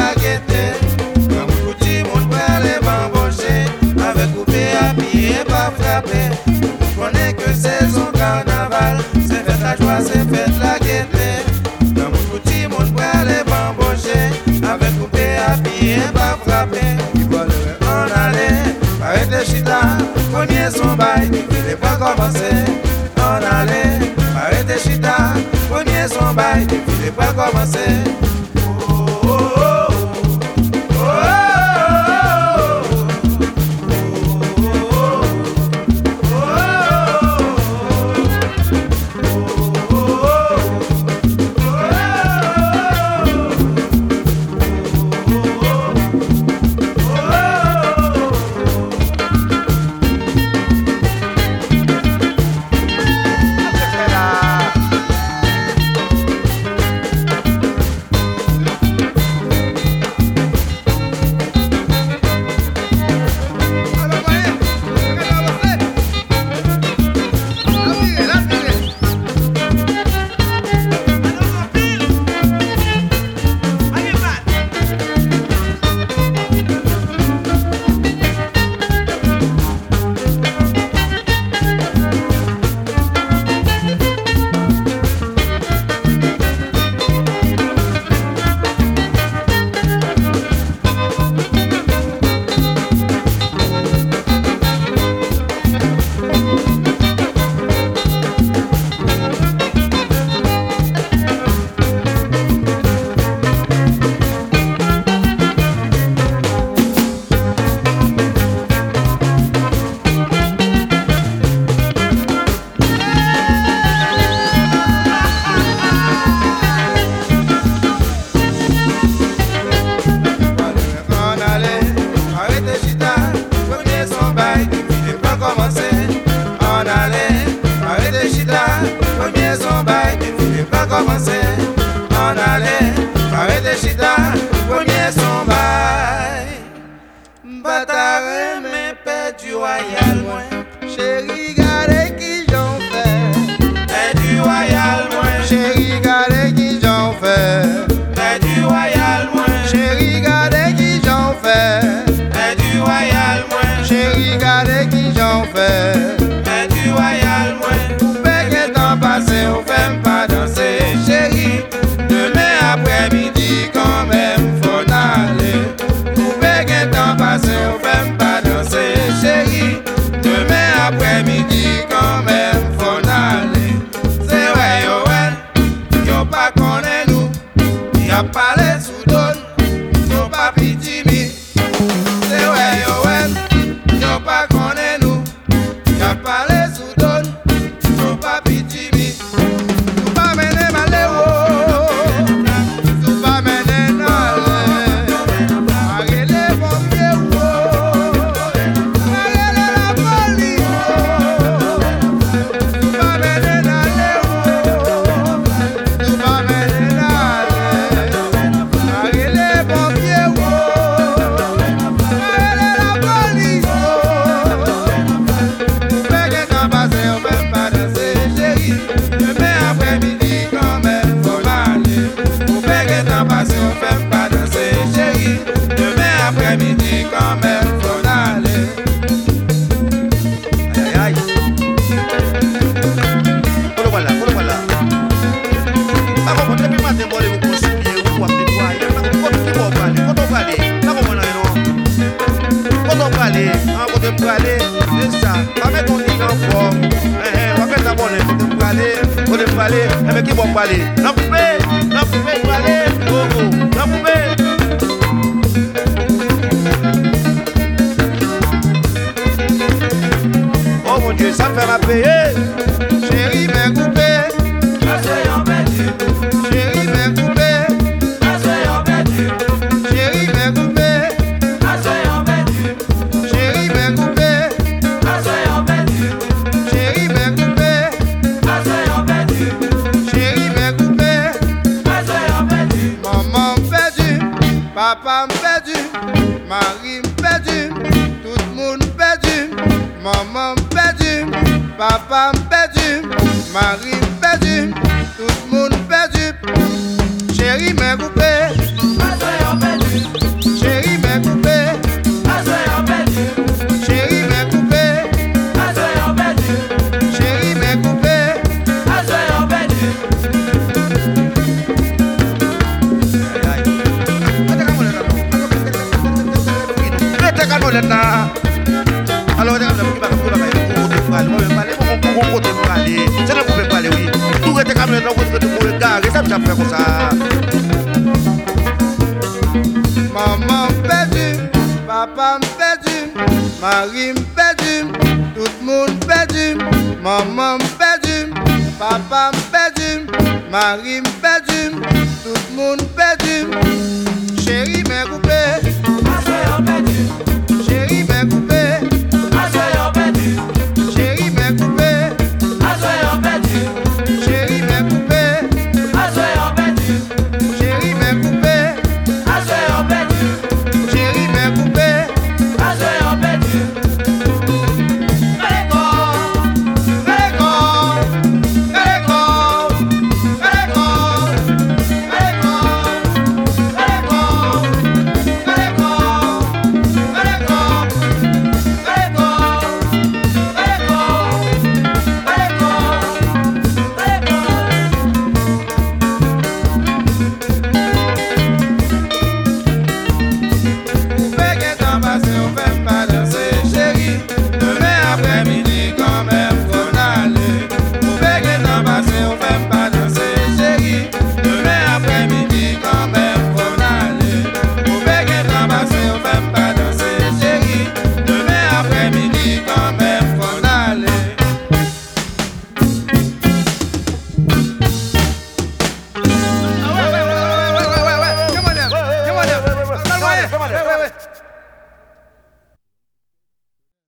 la gaieté. Comme petit monde prend les bambochés, avec coupé à pied et pas frappé. On connaît que saison carnaval, c'est fête la joie, c'est fête la gaieté. Comme petit monde prend les bambochés, avec coupé à pied et pas frappé. On allait, arrêtez chita, cogner son bail, il n'est pas commencé. On allait, arrêtez chita, cogner son bail, il n'est pas commencé. On allait, arrêtez chita, premier son bail. Batare mais perdu royal moins. Chérie, gardez qui j'en fais. Perdu royal moins. Chérie, gardez qui j'en fais. Perdu royal moins. Chérie, gardez qui j'en fais. Perdu royal moins. Chérie, gardez qui j'en fais. Perdu royal moins. Coupé que temps passé, on fait pas danser. Chérie, demain après-midi, quand même, faut aller. Coupé que temps passé, on fait pas danser. Chérie, demain après-midi, quand même, faut aller. C'est vrai, yo, ouais, yo pas connaît nous. Y'a pas les sous-donnes, yo pas pitimi. C'est vrai, yo, ouais, yo pas connaît nous. Y'a pas les sous-donnes, yo pas pitimi. Tout pas mener maléo, tout pas mener nalé. Arrêtez bon vieux, arrêtez la police. Tout pas mener naléo, tout pas mener nalé. Arrêtez bon vieux, arrêtez la police. Coupé que temps passé, on fait pas danser, chérie. Demain après-midi, quand même, faut aller. Coupé que temps passé, on fait pas danser, chérie. Demain après-midi, quand même, faut aller. Aïe, aïe. Follow voilà. Ah bon, depuis matin, moi, les vous conseillez, vous avez des voix, il y a un peu qui vont parler. Quand on parle, là, comment on a quand on parle, quand on parle, c'est ça. Pas mettre ton ligne en forme. On va mettre la bonne, on va parler, mais qui vont parler? Non, pouvez parler, non, pouvez. Oh mon Dieu, ça me fait la payer. Chérie, m'en coupé. Chérie, m'en coupé. Chérie, m'en coupé. Chérie, m'en coupé. Chérie, m'en coupé. Chérie, m'en coupé. Maman perdu, papa perdu, Marie perdu, tout le monde perdu. Maman perdu, papa perdu, Marie perdu, tout le monde perdu. Chérie, m'en coupé. honnête là. Alors, on est parler. C'est là qu'on peut parler, oui. Tout était comme là, on peut regarder, ça me fait comme ça. Maman perdu, papa perdu, Marie perdu, tout le monde perdu. Maman perdu, papa perdu, Marie perdu, tout le monde perdu. Chérie, mais vous